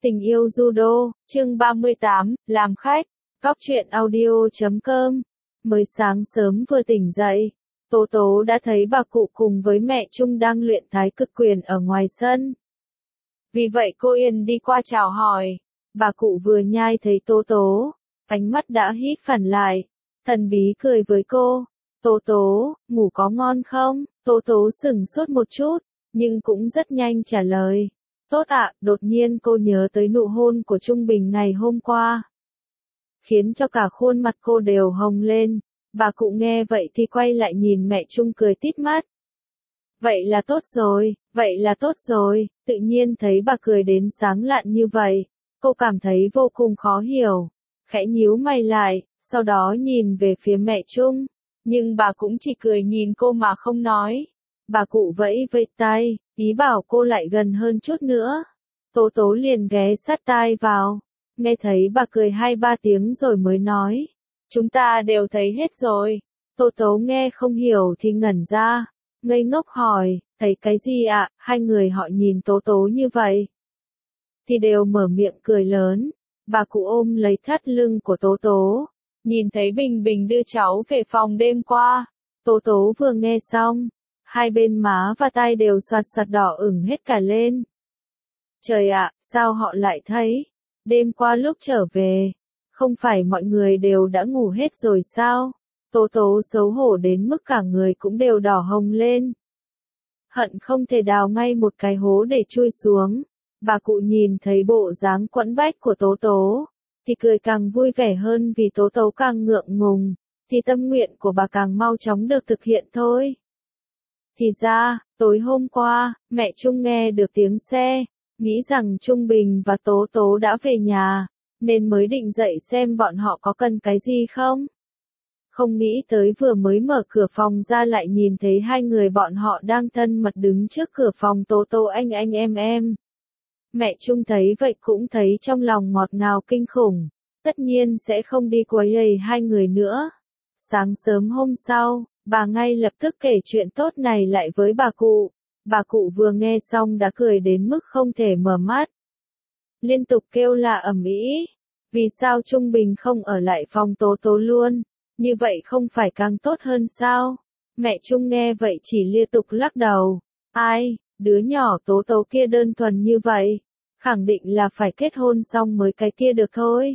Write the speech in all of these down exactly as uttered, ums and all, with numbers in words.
Tình yêu judo, chương ba mươi tám, làm khách, góc truyện audio chấm com. Mới sáng sớm vừa tỉnh dậy, Tố Tố đã thấy bà cụ cùng với mẹ Trung đang luyện thái cực quyền ở ngoài sân. Vì vậy cô Yên đi qua chào hỏi. Bà cụ vừa nhai thấy Tố Tố, ánh mắt đã híp hẳn lại, thần bí cười với cô. Tố Tố, ngủ có ngon không? Tố Tố sửng sốt một chút, nhưng cũng rất nhanh trả lời. Tốt ạ, đột nhiên cô nhớ tới nụ hôn của Trung Bình ngày hôm qua. Khiến cho cả khuôn mặt cô đều hồng lên. Bà cụ nghe vậy thì quay lại nhìn mẹ Trung cười tít mắt. Vậy là tốt rồi, vậy là tốt rồi, tự nhiên thấy bà cười đến sáng lạn như vậy. Cô cảm thấy vô cùng khó hiểu. Khẽ nhíu mày lại, sau đó nhìn về phía mẹ Trung. Nhưng bà cũng chỉ cười nhìn cô mà không nói. Bà cụ vẫy vẫy tay, ý bảo cô lại gần hơn chút nữa. Tố Tố liền ghé sát tai vào. Nghe thấy bà cười hai ba tiếng rồi mới nói. Chúng ta đều thấy hết rồi. Tố Tố nghe không hiểu thì ngẩn ra. Ngây ngốc hỏi, thấy cái gì ạ? Hai người họ nhìn Tố Tố như vậy. Thì đều mở miệng cười lớn. Bà cụ ôm lấy thắt lưng của Tố Tố. Nhìn thấy Bình Bình đưa cháu về phòng đêm qua. Tố Tố vừa nghe xong. Hai bên má và tai đều xoạt xoạt đỏ ửng hết cả lên. Trời ạ, sao họ lại thấy? Đêm qua lúc trở về, không phải mọi người đều đã ngủ hết rồi sao? Tố Tố xấu hổ đến mức cả người cũng đều đỏ hồng lên. Hận không thể đào ngay một cái hố để chui xuống. Bà cụ nhìn thấy bộ dáng quẫn bách của Tố Tố, thì cười càng vui vẻ hơn vì Tố Tố càng ngượng ngùng, thì tâm nguyện của bà càng mau chóng được thực hiện thôi. Thì ra, tối hôm qua, mẹ Trung nghe được tiếng xe, nghĩ rằng Trung Bình và Tố Tố đã về nhà, nên mới định dậy xem bọn họ có cần cái gì không. Không nghĩ tới vừa mới mở cửa phòng ra lại nhìn thấy hai người bọn họ đang thân mật đứng trước cửa phòng Tố Tố anh anh em em. Mẹ Trung thấy vậy cũng thấy trong lòng ngọt ngào kinh khủng, tất nhiên sẽ không đi quấy rầy hai người nữa. Sáng sớm hôm sau, bà ngay lập tức kể chuyện tốt này lại với bà cụ. Bà cụ vừa nghe xong đã cười đến mức không thể mở mắt. Liên tục kêu là ầm ĩ. Vì sao Trung Bình không ở lại phòng Tố Tố luôn? Như vậy không phải càng tốt hơn sao? Mẹ Trung nghe vậy chỉ liên tục lắc đầu. Ai, đứa nhỏ Tố Tố kia đơn thuần như vậy. Khẳng định là phải kết hôn xong mới cái kia được thôi.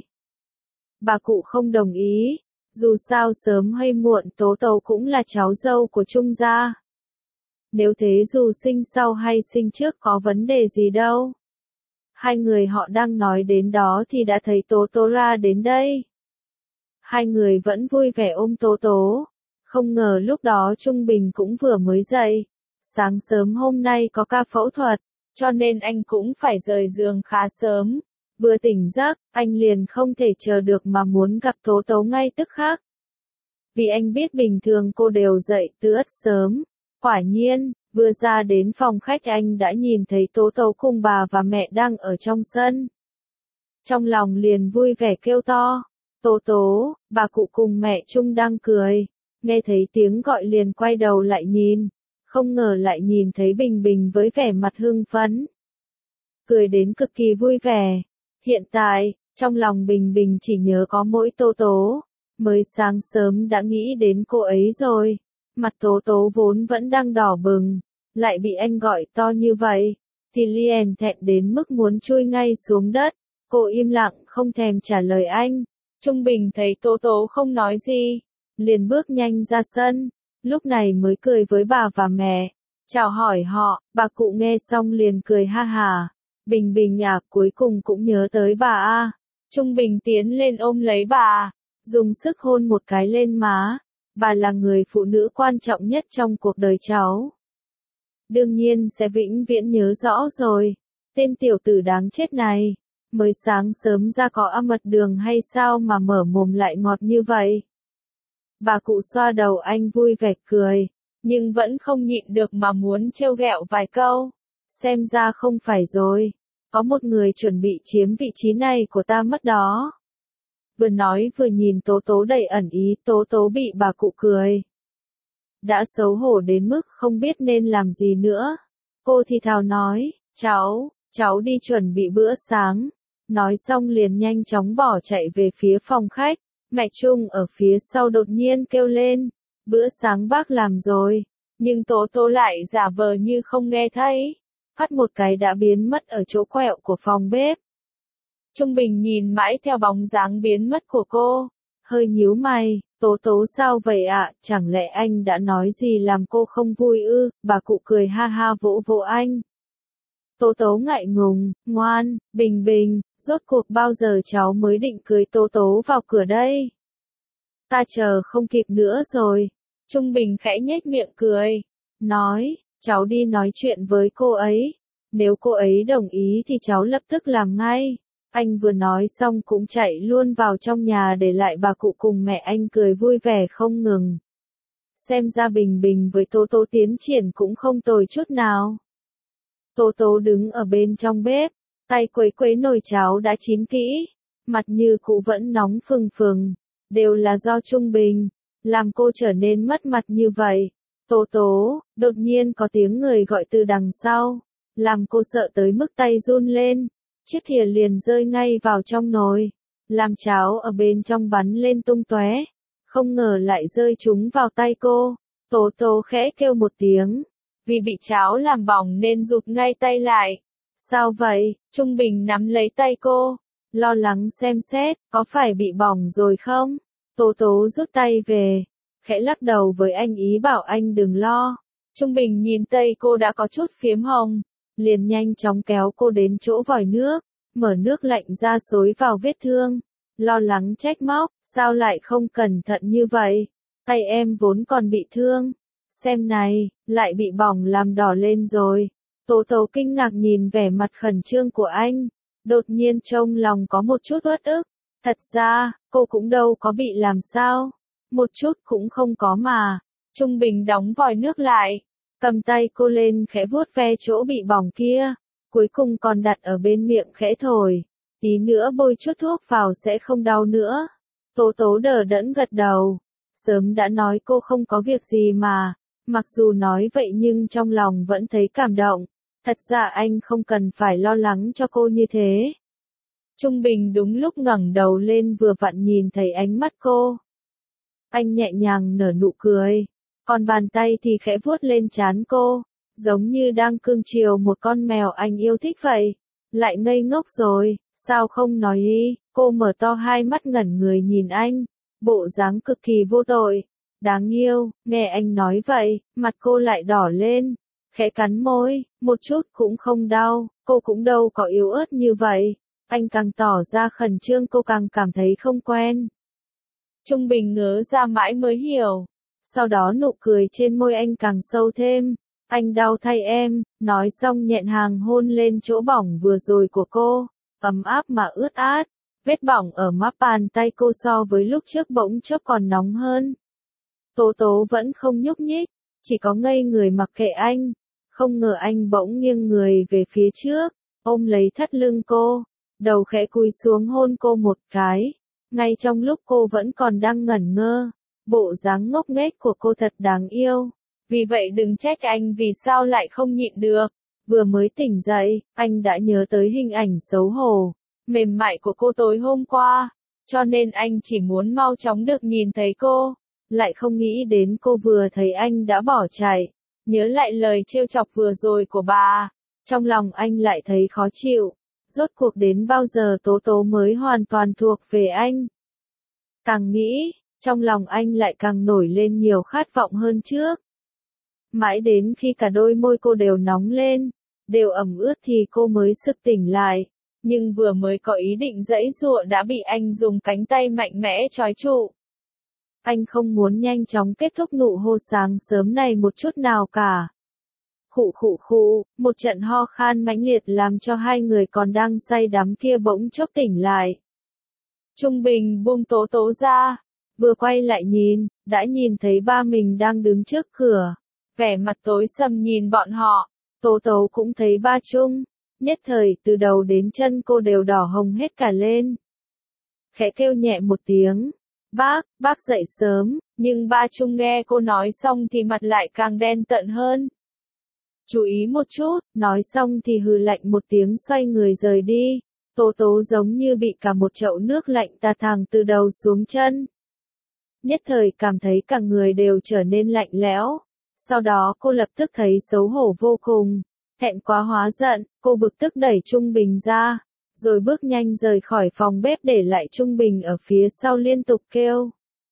Bà cụ không đồng ý. Dù sao sớm hay muộn Tố Tố cũng là cháu dâu của Trung gia. Nếu thế dù sinh sau hay sinh trước có vấn đề gì đâu. Hai người họ đang nói đến đó thì đã thấy Tố Tố ra đến đây. Hai người vẫn vui vẻ ôm Tố Tố. Không ngờ lúc đó Trung Bình cũng vừa mới dậy. Sáng sớm hôm nay có ca phẫu thuật, cho nên anh cũng phải rời giường khá sớm. Vừa tỉnh giấc, anh liền không thể chờ được mà muốn gặp Tố Tố ngay tức khắc. Vì anh biết bình thường cô đều dậy từ rất sớm. Quả nhiên, vừa ra đến phòng khách anh đã nhìn thấy Tố Tố cùng bà và mẹ đang ở trong sân. Trong lòng liền vui vẻ kêu to. Tố Tố, bà cụ cùng mẹ Trung đang cười. Nghe thấy tiếng gọi liền quay đầu lại nhìn. Không ngờ lại nhìn thấy Bình Bình với vẻ mặt hưng phấn. Cười đến cực kỳ vui vẻ. Hiện tại, trong lòng Bình Bình chỉ nhớ có mỗi Tố Tố. Mới sáng sớm đã nghĩ đến cô ấy rồi. Mặt Tố Tố vốn vẫn đang đỏ bừng. Lại bị anh gọi to như vậy. Thì liền thẹn đến mức muốn chui ngay xuống đất. Cô im lặng không thèm trả lời anh. Trung Bình thấy Tố Tố không nói gì. Liền bước nhanh ra sân. Lúc này mới cười với bà và mẹ. Chào hỏi họ. Bà cụ nghe xong liền cười ha hà. Bình Bình à, cuối cùng cũng nhớ tới bà a. Trung Bình tiến lên ôm lấy bà. Dùng sức hôn một cái lên má. Bà là người phụ nữ quan trọng nhất trong cuộc đời cháu. Đương nhiên sẽ vĩnh viễn nhớ rõ rồi. Tên tiểu tử đáng chết này. Mới sáng sớm ra có âm mật đường hay sao mà mở mồm lại ngọt như vậy. Bà cụ xoa đầu anh vui vẻ cười. Nhưng vẫn không nhịn được mà muốn trêu ghẹo vài câu. Xem ra không phải rồi. Có một người chuẩn bị chiếm vị trí này của ta mất đó. Vừa nói vừa nhìn Tố Tố đầy ẩn ý. Tố Tố bị bà cụ cười. Đã xấu hổ đến mức không biết nên làm gì nữa. Cô thì thào nói, cháu, cháu đi chuẩn bị bữa sáng. Nói xong liền nhanh chóng bỏ chạy về phía phòng khách. Mẹ Trung ở phía sau đột nhiên kêu lên. Bữa sáng bác làm rồi. Nhưng Tố Tố lại giả vờ như không nghe thấy. Phát một cái đã biến mất ở chỗ quẹo của phòng bếp. Trung Bình nhìn mãi theo bóng dáng biến mất của cô. Hơi nhíu mày. Tố Tố sao vậy ạ? Chẳng lẽ anh đã nói gì làm cô không vui ư? Bà cụ cười ha ha vỗ vỗ anh. Tố Tố ngại ngùng, ngoan, Bình Bình, rốt cuộc bao giờ cháu mới định cưới Tố Tố vào cửa đây? Ta chờ không kịp nữa rồi. Trung Bình khẽ nhếch miệng cười, nói, cháu đi nói chuyện với cô ấy. Nếu cô ấy đồng ý thì cháu lập tức làm ngay. Anh vừa nói xong cũng chạy luôn vào trong nhà để lại bà cụ cùng mẹ anh cười vui vẻ không ngừng. Xem ra Bình Bình với Tố Tố tiến triển cũng không tồi chút nào. Tố Tố đứng ở bên trong bếp, tay quấy quấy nồi cháo đã chín kỹ, mặt như cũ vẫn nóng phừng phừng, đều là do Trung Bình, làm cô trở nên mất mặt như vậy. Tố Tố, đột nhiên có tiếng người gọi từ đằng sau, làm cô sợ tới mức tay run lên, chiếc thìa liền rơi ngay vào trong nồi, làm cháo ở bên trong bắn lên tung tóe, không ngờ lại rơi trúng vào tay cô. Tố Tố khẽ kêu một tiếng. Vì bị cháo làm bỏng nên rụt ngay tay lại. Sao vậy? Trung Bình nắm lấy tay cô, lo lắng xem xét, có phải bị bỏng rồi không? Tố Tố rút tay về, khẽ lắc đầu với anh ý bảo anh đừng lo. Trung Bình nhìn tay cô đã có chút phiếm hồng, liền nhanh chóng kéo cô đến chỗ vòi nước, mở nước lạnh ra xối vào vết thương, lo lắng trách móc, sao lại không cẩn thận như vậy? Tay em vốn còn bị thương. Xem này, lại bị bỏng làm đỏ lên rồi. Tố Tố kinh ngạc nhìn vẻ mặt khẩn trương của anh, đột nhiên trong lòng có một chút uất ức. Thật ra, cô cũng đâu có bị làm sao. Một chút cũng không có mà. Trung Bình đóng vòi nước lại, cầm tay cô lên khẽ vuốt ve chỗ bị bỏng kia, cuối cùng còn đặt ở bên miệng khẽ thổi. Tí nữa bôi chút thuốc vào sẽ không đau nữa. Tố Tố đờ đẫn gật đầu. Sớm đã nói cô không có việc gì mà. Mặc dù nói vậy nhưng trong lòng vẫn thấy cảm động. Thật ra anh không cần phải lo lắng cho cô như thế. Trung Bình đúng lúc ngẩng đầu lên vừa vặn nhìn thấy ánh mắt cô. Anh nhẹ nhàng nở nụ cười, còn bàn tay thì khẽ vuốt lên trán cô, giống như đang cưng chiều một con mèo anh yêu thích vậy. Lại ngây ngốc rồi, sao không nói đi? Cô mở to hai mắt ngẩn người nhìn anh, bộ dáng cực kỳ vô tội. Đáng yêu, nghe anh nói vậy, mặt cô lại đỏ lên, khẽ cắn môi, một chút cũng không đau, cô cũng đâu có yếu ớt như vậy. Anh càng tỏ ra khẩn trương cô càng cảm thấy không quen. Trung Bình ngớ ra mãi mới hiểu, sau đó nụ cười trên môi anh càng sâu thêm. Anh đau thay em, nói xong nhẹn hàng hôn lên chỗ bỏng vừa rồi của cô, ấm áp mà ướt át, vết bỏng ở mắt bàn tay cô so với lúc trước bỗng chốc còn nóng hơn. Tố Tố vẫn không nhúc nhích, chỉ có ngây người mặc kệ anh, không ngờ anh bỗng nghiêng người về phía trước, ôm lấy thắt lưng cô, đầu khẽ cúi xuống hôn cô một cái, ngay trong lúc cô vẫn còn đang ngẩn ngơ, bộ dáng ngốc nghếch của cô thật đáng yêu, vì vậy đừng trách anh vì sao lại không nhịn được, vừa mới tỉnh dậy, anh đã nhớ tới hình ảnh xấu hổ, mềm mại của cô tối hôm qua, cho nên anh chỉ muốn mau chóng được nhìn thấy cô. Lại không nghĩ đến cô vừa thấy anh đã bỏ chạy, nhớ lại lời trêu chọc vừa rồi của bà, trong lòng anh lại thấy khó chịu, rốt cuộc đến bao giờ Tố Tố mới hoàn toàn thuộc về anh. Càng nghĩ, trong lòng anh lại càng nổi lên nhiều khát vọng hơn trước. Mãi đến khi cả đôi môi cô đều nóng lên, đều ẩm ướt thì cô mới sực tỉnh lại, nhưng vừa mới có ý định giãy giụa đã bị anh dùng cánh tay mạnh mẽ trói trụ. Anh không muốn nhanh chóng kết thúc nụ hôn sáng sớm này một chút nào cả. Khụ khụ khụ, một trận ho khan mãnh liệt làm cho hai người còn đang say đắm kia bỗng chốc tỉnh lại. Trung Bình buông Tố Tố ra, vừa quay lại nhìn, đã nhìn thấy ba mình đang đứng trước cửa, vẻ mặt tối sầm nhìn bọn họ. Tố Tố cũng thấy ba Trung, nhất thời từ đầu đến chân cô đều đỏ hồng hết cả lên. Khẽ kêu nhẹ một tiếng. Bác, bác dậy sớm, nhưng ba Trung nghe cô nói xong thì mặt lại càng đen tận hơn. Chú ý một chút, nói xong thì hừ lạnh một tiếng xoay người rời đi. Tố tố giống như bị cả một chậu nước lạnh tạt thẳng từ đầu xuống chân. Nhất thời cảm thấy cả người đều trở nên lạnh lẽo. Sau đó cô lập tức thấy xấu hổ vô cùng. Thẹn quá hóa giận, cô bực tức đẩy Trung Bình ra. Rồi bước nhanh rời khỏi phòng bếp để lại Trung Bình ở phía sau liên tục kêu.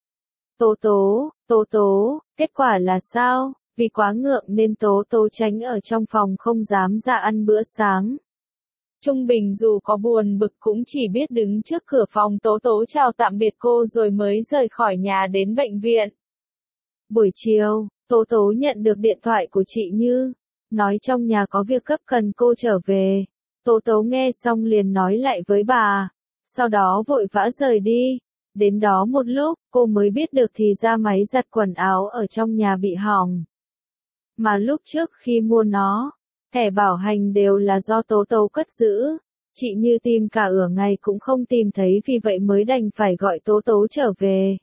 Tố tố, tố tố, kết quả là sao? Vì quá ngượng nên tố tố tránh ở trong phòng không dám ra ăn bữa sáng. Trung Bình dù có buồn bực cũng chỉ biết đứng trước cửa phòng tố tố chào tạm biệt cô rồi mới rời khỏi nhà đến bệnh viện. Buổi chiều, tố tố nhận được điện thoại của chị Như, nói trong nhà có việc cấp cần cô trở về. Tố tố nghe xong liền nói lại với bà, sau đó vội vã rời đi. Đến đó một lúc, cô mới biết được thì ra máy giặt quần áo ở trong nhà bị hỏng. Mà lúc trước khi mua nó, thẻ bảo hành đều là do tố tố cất giữ. Chị Như tìm cả ửa ngày cũng không tìm thấy vì vậy mới đành phải gọi tố tố trở về.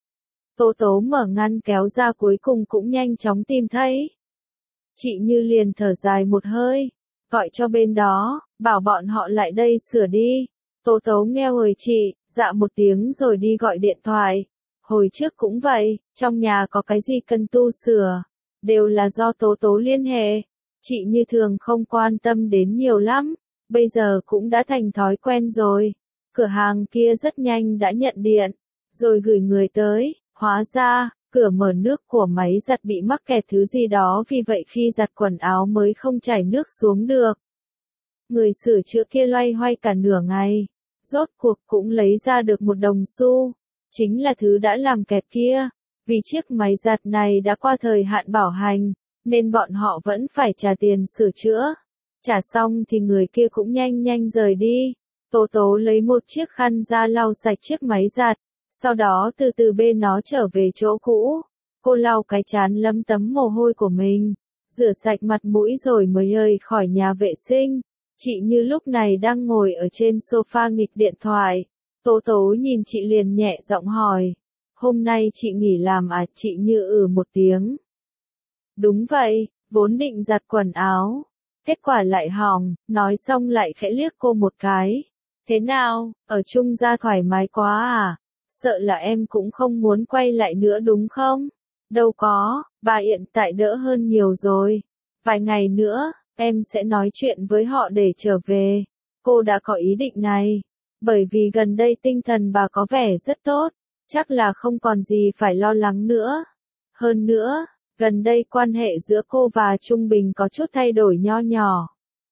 Tố tố mở ngăn kéo ra cuối cùng cũng nhanh chóng tìm thấy. Chị Như liền thở dài một hơi, gọi cho bên đó, bảo bọn họ lại đây sửa đi. Tố tố nghe lời chị, dạ một tiếng rồi đi gọi điện thoại. Hồi trước cũng vậy, trong nhà có cái gì cần tu sửa, đều là do tố tố liên hệ. Chị Như thường không quan tâm đến nhiều lắm, bây giờ cũng đã thành thói quen rồi. Cửa hàng kia rất nhanh đã nhận điện, rồi gửi người tới, hóa ra, cửa mở nước của máy giặt bị mắc kẹt thứ gì đó vì vậy khi giặt quần áo mới không chảy nước xuống được. Người sửa chữa kia loay hoay cả nửa ngày, rốt cuộc cũng lấy ra được một đồng xu, chính là thứ đã làm kẹt kia. Vì chiếc máy giặt này đã qua thời hạn bảo hành, nên bọn họ vẫn phải trả tiền sửa chữa. Trả xong thì người kia cũng nhanh nhanh rời đi. Tố tố lấy một chiếc khăn ra lau sạch chiếc máy giặt, sau đó từ từ bê nó trở về chỗ cũ. Cô lau cái trán lấm tấm mồ hôi của mình, rửa sạch mặt mũi rồi mới rời khỏi nhà vệ sinh. Chị Như lúc này đang ngồi ở trên sofa nghịch điện thoại. Tố tố nhìn chị liền nhẹ giọng hỏi, hôm nay chị nghỉ làm à? Chị Như ừ một tiếng. Đúng vậy, vốn định giặt quần áo, kết quả lại hỏng, nói xong lại khẽ liếc cô một cái. Thế nào, ở chung ra thoải mái quá à? Sợ là em cũng không muốn quay lại nữa đúng không? Đâu có, bà hiện tại đỡ hơn nhiều rồi. Vài ngày nữa, em sẽ nói chuyện với họ để trở về. Cô đã có ý định này, bởi vì gần đây tinh thần bà có vẻ rất tốt, chắc là không còn gì phải lo lắng nữa. Hơn nữa, gần đây quan hệ giữa cô và Trung Bình có chút thay đổi nho nhỏ.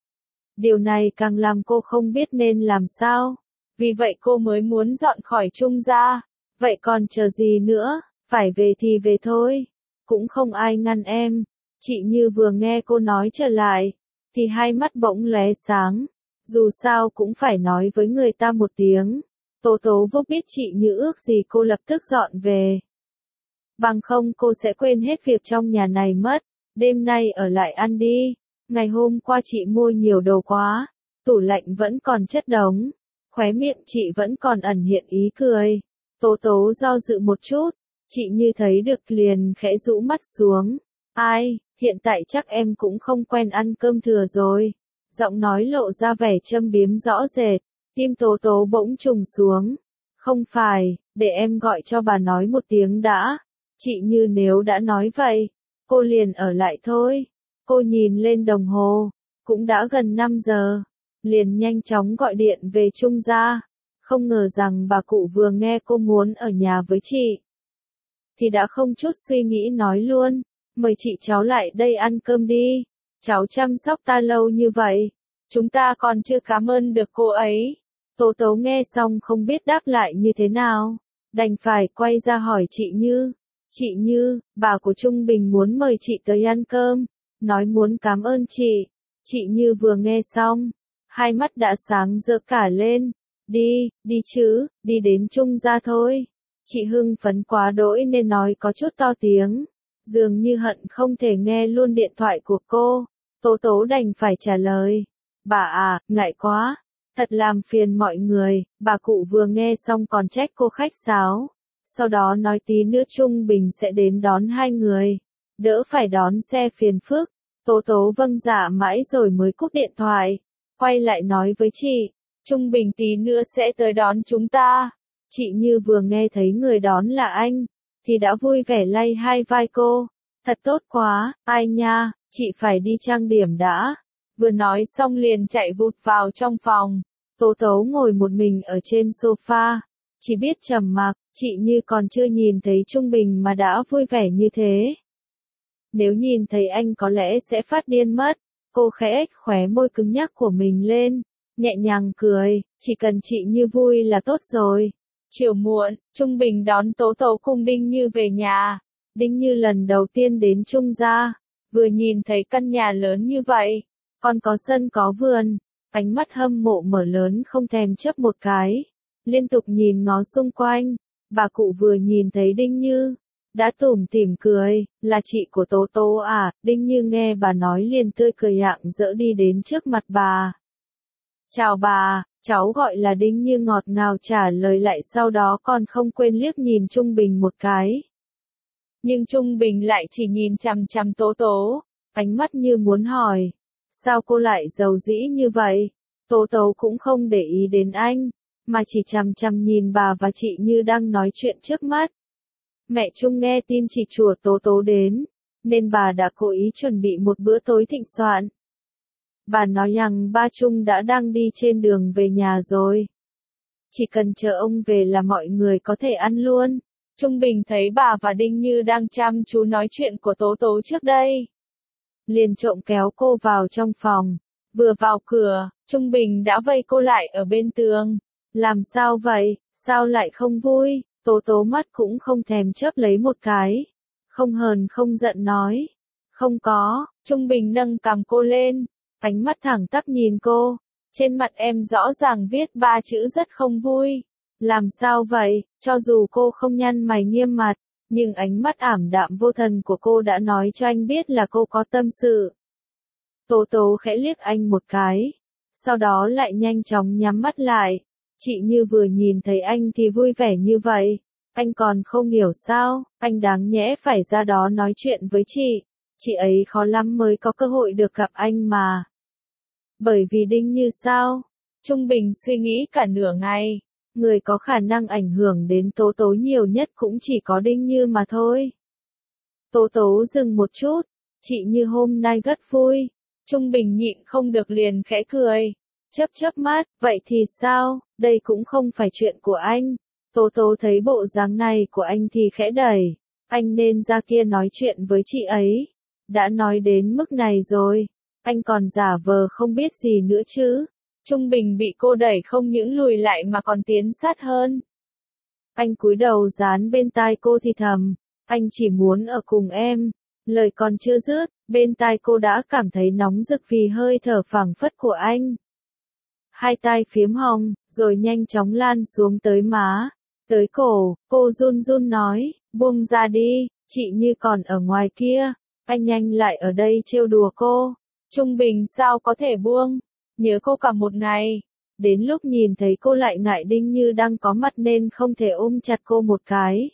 Điều này càng làm cô không biết nên làm sao. Vì vậy cô mới muốn dọn khỏi Trung ra. Vậy còn chờ gì nữa, phải về thì về thôi. Cũng không ai ngăn em. Chị Như vừa nghe cô nói trở lại, thì hai mắt bỗng lóe sáng. Dù sao cũng phải nói với người ta một tiếng. Tố tố vô biết chị Như ước gì cô lập tức dọn về. Bằng không cô sẽ quên hết việc trong nhà này mất. Đêm nay ở lại ăn đi. Ngày hôm qua chị mua nhiều đồ quá. Tủ lạnh vẫn còn chất đống. Khóe miệng chị vẫn còn ẩn hiện ý cười. Tố tố do dự một chút. Chị Như thấy được liền khẽ rũ mắt xuống. Ai, hiện tại chắc em cũng không quen ăn cơm thừa rồi. Giọng nói lộ ra vẻ châm biếm rõ rệt. Tim tố tố bỗng trùng xuống. Không phải, để em gọi cho bà nói một tiếng đã. Chị Như nếu đã nói vậy, cô liền ở lại thôi. Cô nhìn lên đồng hồ, cũng đã gần năm giờ. Liền nhanh chóng gọi điện về Trung gia. Không ngờ rằng bà cụ vừa nghe cô muốn ở nhà với chị, thì đã không chút suy nghĩ nói luôn. Mời chị cháu lại đây ăn cơm đi. Cháu chăm sóc ta lâu như vậy, chúng ta còn chưa cảm ơn được cô ấy. Tố tố nghe xong không biết đáp lại như thế nào, đành phải quay ra hỏi chị Như. Chị Như, bà của Trung Bình muốn mời chị tới ăn cơm, nói muốn cảm ơn chị. Chị Như vừa nghe xong, hai mắt đã sáng rỡ cả lên. Đi, đi chứ, đi đến Trung gia thôi. Chị hưng phấn quá đỗi nên nói có chút to tiếng, dường như hận không thể nghe luôn điện thoại của cô. Tố tố đành phải trả lời. Bà à, ngại quá, thật làm phiền mọi người. Bà cụ vừa nghe xong còn trách cô khách sáo. Sau đó nói tí nữa Trung Bình sẽ đến đón hai người, đỡ phải đón xe phiền phức. Tố tố vâng dạ mãi rồi mới cúp điện thoại, quay lại nói với chị. Trung Bình tí nữa sẽ tới đón chúng ta. Chị Như vừa nghe thấy người đón là anh, thì đã vui vẻ lay hai vai cô. Thật tốt quá, ai nha, chị phải đi trang điểm đã. Vừa nói xong liền chạy vụt vào trong phòng. Tố Tố ngồi một mình ở trên sofa, chỉ biết trầm mặc. Chị Như còn chưa nhìn thấy Trung Bình mà đã vui vẻ như thế. Nếu nhìn thấy anh có lẽ sẽ phát điên mất. Cô khẽ ếch khóe môi cứng nhắc của mình lên, nhẹ nhàng cười, chỉ cần chị Như vui là tốt rồi. Chiều muộn, Trung Bình đón Tố Tố cùng Đinh Như về nhà. Đinh Như lần đầu tiên đến Trung gia, vừa nhìn thấy căn nhà lớn như vậy, còn có sân có vườn, ánh mắt hâm mộ mở lớn không thèm chớp một cái, liên tục nhìn ngó xung quanh. Bà cụ vừa nhìn thấy Đinh Như, đã tủm tỉm cười, là chị của Tố Tố à. Đinh Như nghe bà nói liền tươi cười rạng rỡ đi đến trước mặt bà. Chào bà, cháu gọi là Đinh Như ngọt ngào trả lời lại, sau đó còn không quên liếc nhìn Trung Bình một cái. Nhưng Trung Bình lại chỉ nhìn chằm chằm Tố Tố, ánh mắt như muốn hỏi, sao cô lại giàu dĩ như vậy? Tố Tố cũng không để ý đến anh, mà chỉ chằm chằm nhìn bà và chị Như đang nói chuyện trước mắt. Mẹ Trung nghe tin chị chùa Tố Tố đến, nên bà đã cố ý chuẩn bị một bữa tối thịnh soạn. Bà nói rằng ba Trung đã đang đi trên đường về nhà rồi. Chỉ cần chờ ông về là mọi người có thể ăn luôn. Trung Bình thấy bà và Đinh Như đang chăm chú nói chuyện của Tố Tố trước đây, liền trộm kéo cô vào trong phòng. Vừa vào cửa, Trung Bình đã vây cô lại ở bên tường. Làm sao vậy, sao lại không vui? Tố Tố mắt cũng không thèm chớp lấy một cái, không hờn không giận nói. Không có. Trung Bình nâng cằm cô lên, ánh mắt thẳng tắp nhìn cô. Trên mặt em rõ ràng viết ba chữ rất không vui. Làm sao vậy? Cho dù cô không nhăn mày nghiêm mặt, nhưng ánh mắt ảm đạm vô thần của cô đã nói cho anh biết là cô có tâm sự. Tố Tố khẽ liếc anh một cái, sau đó lại nhanh chóng nhắm mắt lại. Chị Như vừa nhìn thấy anh thì vui vẻ như vậy, anh còn không hiểu sao, anh đáng nhẽ phải ra đó nói chuyện với chị, chị ấy khó lắm mới có cơ hội được gặp anh mà. Bởi vì Đinh Như sao? Trung Bình suy nghĩ cả nửa ngày, người có khả năng ảnh hưởng đến Tố Tố nhiều nhất cũng chỉ có Đinh Như mà thôi. Tố Tố dừng một chút, chị Như hôm nay rất vui. Trung Bình nhịn không được liền khẽ cười, chớp chớp mắt, vậy thì sao, đây cũng không phải chuyện của anh. Tố Tố thấy bộ dáng này của anh thì khẽ đẩy, anh nên ra kia nói chuyện với chị ấy. Đã nói đến mức này rồi, anh còn giả vờ không biết gì nữa chứ. Trung Bình bị cô đẩy không những lùi lại mà còn tiến sát hơn. Anh cúi đầu dán bên tai cô thì thầm, anh chỉ muốn ở cùng em. Lời còn chưa dứt, bên tai cô đã cảm thấy nóng rực vì hơi thở phảng phất của anh. Hai tai phiếm hồng, rồi nhanh chóng lan xuống tới má, tới cổ. Cô run run nói, buông ra đi, chị Như còn ở ngoài kia, anh nhanh lại ở đây trêu đùa cô. Trung Bình sao có thể buông, nhớ cô cả một ngày. Đến lúc nhìn thấy cô lại ngại Đinh Như đang có mặt nên không thể ôm chặt cô một cái.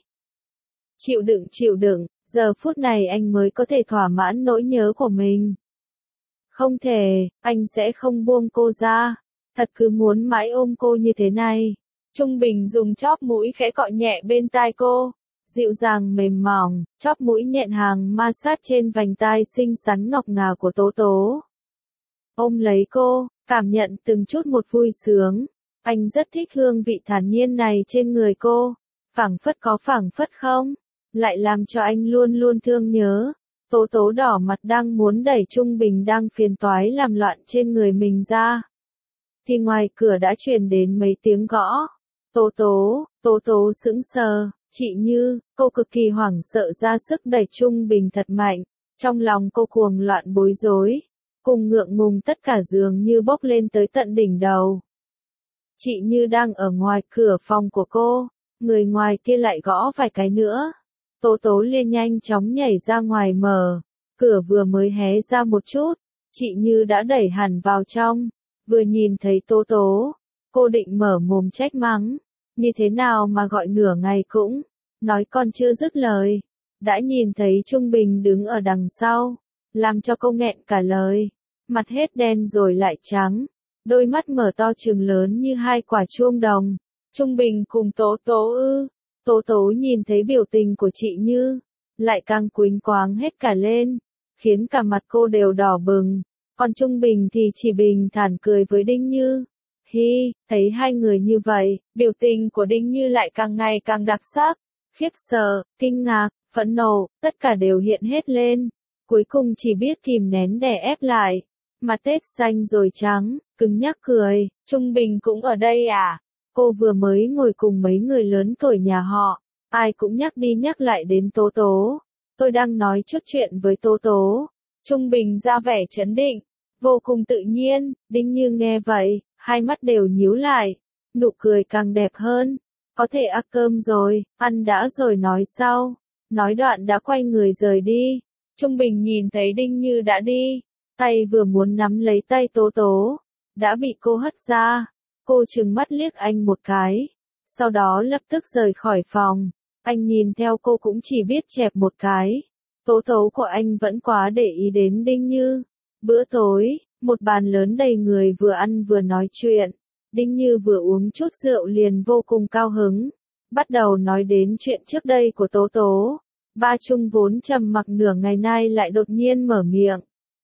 Chịu đựng chịu đựng, giờ phút này anh mới có thể thỏa mãn nỗi nhớ của mình. Không thể, anh sẽ không buông cô ra. Thật cứ muốn mãi ôm cô như thế này. Trung Bình dùng chóp mũi khẽ cọ nhẹ bên tai cô, dịu dàng mềm mỏng, chóp mũi nhẹn hàng ma sát trên vành tai xinh xắn ngọc ngà của Tố Tố. Ôm lấy cô, cảm nhận từng chút một vui sướng. Anh rất thích hương vị thản nhiên này trên người cô. Phảng phất có phảng phất không? Lại làm cho anh luôn luôn thương nhớ. Tố Tố đỏ mặt đang muốn đẩy Trung Bình đang phiền toái làm loạn trên người mình ra, thì ngoài cửa đã truyền đến mấy tiếng gõ. Tố Tố, Tố Tố sững sờ, chị Như, cô cực kỳ hoảng sợ ra sức đẩy Trung Bình thật mạnh, trong lòng cô cuồng loạn bối rối, cùng ngượng ngùng tất cả dường như bốc lên tới tận đỉnh đầu. Chị Như đang ở ngoài cửa phòng của cô, người ngoài kia lại gõ vài cái nữa. Tố Tố liền nhanh chóng nhảy ra ngoài mở, cửa vừa mới hé ra một chút, chị Như đã đẩy hẳn vào trong. Vừa nhìn thấy Tố Tố, cô định mở mồm trách mắng, như thế nào mà gọi nửa ngày cũng, nói còn chưa dứt lời, đã nhìn thấy Trung Bình đứng ở đằng sau, làm cho cô nghẹn cả lời, mặt hết đen rồi lại trắng, đôi mắt mở to trừng lớn như hai quả chuông đồng. Trung Bình cùng Tố Tố ư? Tố Tố nhìn thấy biểu tình của chị Như, lại càng quỳnh quáng hết cả lên, khiến cả mặt cô đều đỏ bừng. Còn Trung Bình thì chỉ bình thản cười với Đinh Như. Hi, thấy hai người như vậy, biểu tình của Đinh Như lại càng ngày càng đặc sắc. Khiếp sợ, kinh ngạc, phẫn nộ, tất cả đều hiện hết lên. Cuối cùng chỉ biết kìm nén đè ép lại. Mặt Tết xanh rồi trắng, cứng nhắc cười. Trung Bình cũng ở đây à? Cô vừa mới ngồi cùng mấy người lớn tuổi nhà họ. Ai cũng nhắc đi nhắc lại đến Tố Tố. Tôi đang nói chút chuyện với Tố Tố. Trung Bình ra vẻ trấn định, vô cùng tự nhiên. Đinh Như nghe vậy, hai mắt đều nhíu lại. Nụ cười càng đẹp hơn. Có thể ăn cơm rồi, ăn đã rồi nói sau. Nói đoạn đã quay người rời đi. Trung Bình nhìn thấy Đinh Như đã đi. Tay vừa muốn nắm lấy tay Tố Tố, đã bị cô hất ra. Cô trừng mắt liếc anh một cái. Sau đó lập tức rời khỏi phòng. Anh nhìn theo cô cũng chỉ biết chẹp một cái. Tố Tố của anh vẫn quá để ý đến Đinh Như. Bữa tối, một bàn lớn đầy người vừa ăn vừa nói chuyện. Đinh Như vừa uống chút rượu liền vô cùng cao hứng. Bắt đầu nói đến chuyện trước đây của Tố Tố. Ba Trung vốn trầm mặc nửa ngày nay lại đột nhiên mở miệng.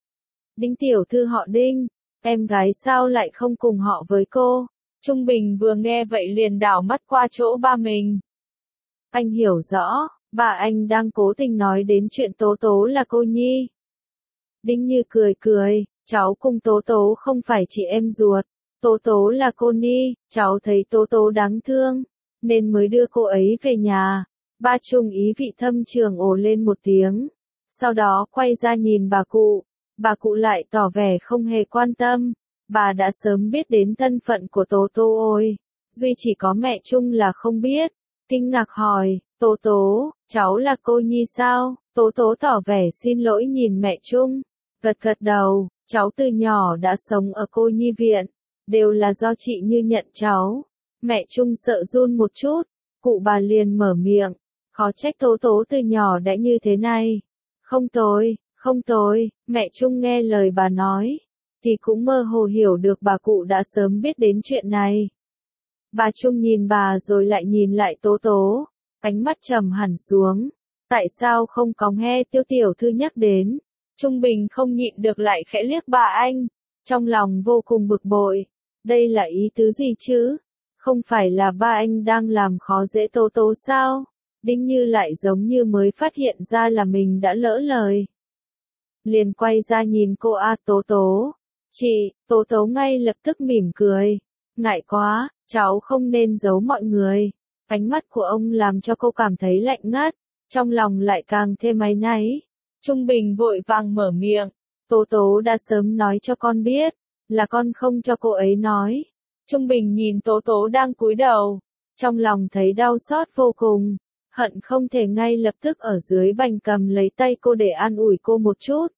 Đinh tiểu thư họ Đinh, em gái sao lại không cùng họ với cô? Trung Bình vừa nghe vậy liền đảo mắt qua chỗ ba mình. Anh hiểu rõ, bà anh đang cố tình nói đến chuyện Tố Tố là cô nhi. Đinh Như cười cười, cháu cùng Tố Tố không phải chị em ruột. Tố Tố là cô ni, cháu thấy Tố Tố đáng thương, nên mới đưa cô ấy về nhà. Ba Trung ý vị thâm trường ồ lên một tiếng. Sau đó quay ra nhìn bà cụ. Bà cụ lại tỏ vẻ không hề quan tâm. Bà đã sớm biết đến thân phận của Tố Tố ôi. Duy chỉ có mẹ Trung là không biết. Kinh ngạc hỏi, Tố Tố, cháu là cô nhi sao? Tố Tố tỏ vẻ xin lỗi nhìn mẹ Trung. Gật gật đầu, cháu từ nhỏ đã sống ở cô nhi viện. Đều là do chị Như nhận cháu. Mẹ Trung sợ run một chút. Cụ bà liền mở miệng. Khó trách Tố Tố từ nhỏ đã như thế này. Không tối, không tối, mẹ Trung nghe lời bà nói. Thì cũng mơ hồ hiểu được bà cụ đã sớm biết đến chuyện này. Bà Trung nhìn bà rồi lại nhìn lại Tố Tố. Ánh mắt trầm hẳn xuống. Tại sao không có nghe Tiêu tiểu thư nhắc đến? Trung Bình không nhịn được lại khẽ liếc bà anh. Trong lòng vô cùng bực bội. Đây là ý tứ gì chứ? Không phải là ba anh đang làm khó dễ Tố Tố sao? Đinh Như lại giống như mới phát hiện ra là mình đã lỡ lời. Liền quay ra nhìn cô A Tố Tố. Chị, Tố Tố ngay lập tức mỉm cười. Ngại quá, cháu không nên giấu mọi người. Ánh mắt của ông làm cho cô cảm thấy lạnh ngắt. Trong lòng lại càng thêm áy náy. Trung Bình vội vàng mở miệng. Tố Tố đã sớm nói cho con biết. Là con không cho cô ấy nói. Trung Bình nhìn Tố Tố đang cúi đầu. Trong lòng thấy đau xót vô cùng. Hận không thể ngay lập tức ở dưới bành cầm lấy tay cô để an ủi cô một chút.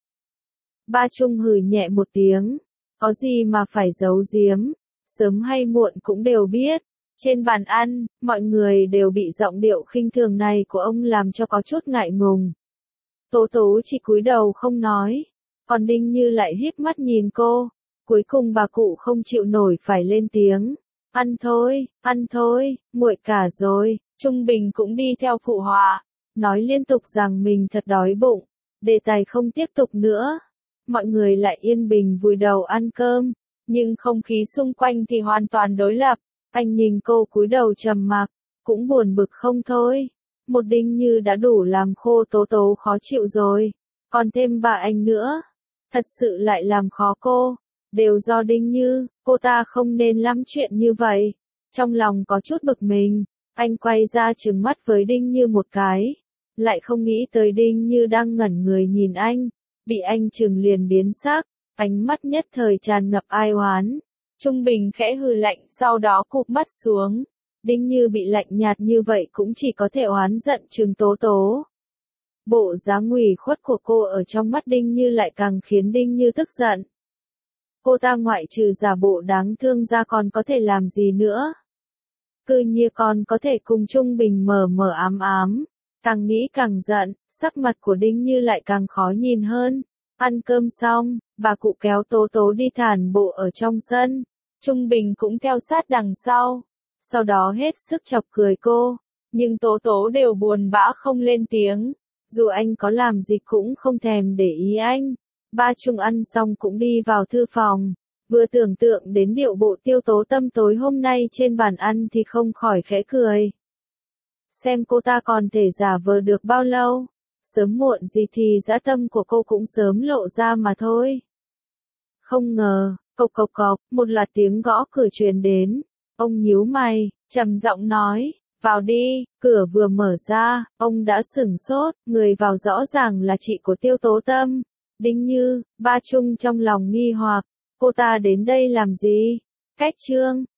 Ba Trung hừ nhẹ một tiếng. Có gì mà phải giấu giếm. Sớm hay muộn cũng đều biết. Trên bàn ăn, mọi người đều bị giọng điệu khinh thường này của ông làm cho có chút ngại ngùng. Tố Tố chỉ cúi đầu không nói. Còn Đinh Như lại híp mắt nhìn cô. Cuối cùng bà cụ không chịu nổi phải lên tiếng. Ăn thôi, ăn thôi, nguội cả rồi. Trung Bình cũng đi theo phụ họa. Nói liên tục rằng mình thật đói bụng. Đề tài không tiếp tục nữa. Mọi người lại yên bình vùi đầu ăn cơm. Nhưng không khí xung quanh thì hoàn toàn đối lập. Anh nhìn cô cúi đầu trầm mặc. Cũng buồn bực không thôi. Một Đinh Như đã đủ làm khô Tố Tố khó chịu rồi. Còn thêm bà anh nữa. Thật sự lại làm khó cô. Đều do Đinh Như, cô ta không nên lắm chuyện như vậy. Trong lòng có chút bực mình. Anh quay ra trừng mắt với Đinh Như một cái. Lại không nghĩ tới Đinh Như đang ngẩn người nhìn anh. Bị anh trừng liền biến sắc. Ánh mắt nhất thời tràn ngập ai oán. Trung Bình khẽ hừ lạnh sau đó cụp mắt xuống. Đinh Như bị lạnh nhạt như vậy cũng chỉ có thể oán giận trừng Tố Tố. Bộ dáng ủy khuất của cô ở trong mắt Đinh Như lại càng khiến Đinh Như tức giận. Cô ta ngoại trừ giả bộ đáng thương ra còn có thể làm gì nữa? Cứ như còn có thể cùng Trung Bình mờ mờ ám ám. Càng nghĩ càng giận, sắc mặt của Đinh Như lại càng khó nhìn hơn. Ăn cơm xong, Bà cụ kéo Tố Tố đi tản bộ ở trong sân. Trung Bình cũng theo sát đằng sau. Sau đó hết sức chọc cười cô. Nhưng Tố Tố đều buồn bã không lên tiếng. Dù anh có làm gì cũng không thèm để ý anh. Ba Trung ăn xong cũng đi vào thư phòng. Vừa tưởng tượng đến điệu bộ Tiêu Tố Tâm tối hôm nay trên bàn ăn thì không khỏi khẽ cười. Xem cô ta còn thể giả vờ được bao lâu. Sớm muộn gì thì dã tâm của cô cũng sớm lộ ra mà thôi. Không ngờ, cộc cộc cộc, một loạt tiếng gõ cửa truyền đến. Ông nhíu mày, trầm giọng nói, vào đi. Cửa vừa mở ra, ông đã sửng sốt, người vào rõ ràng là chị của Tiêu Tố Tâm. Đinh Như. Ba Trung trong lòng nghi hoặc, cô ta đến đây làm gì? Cách Trương,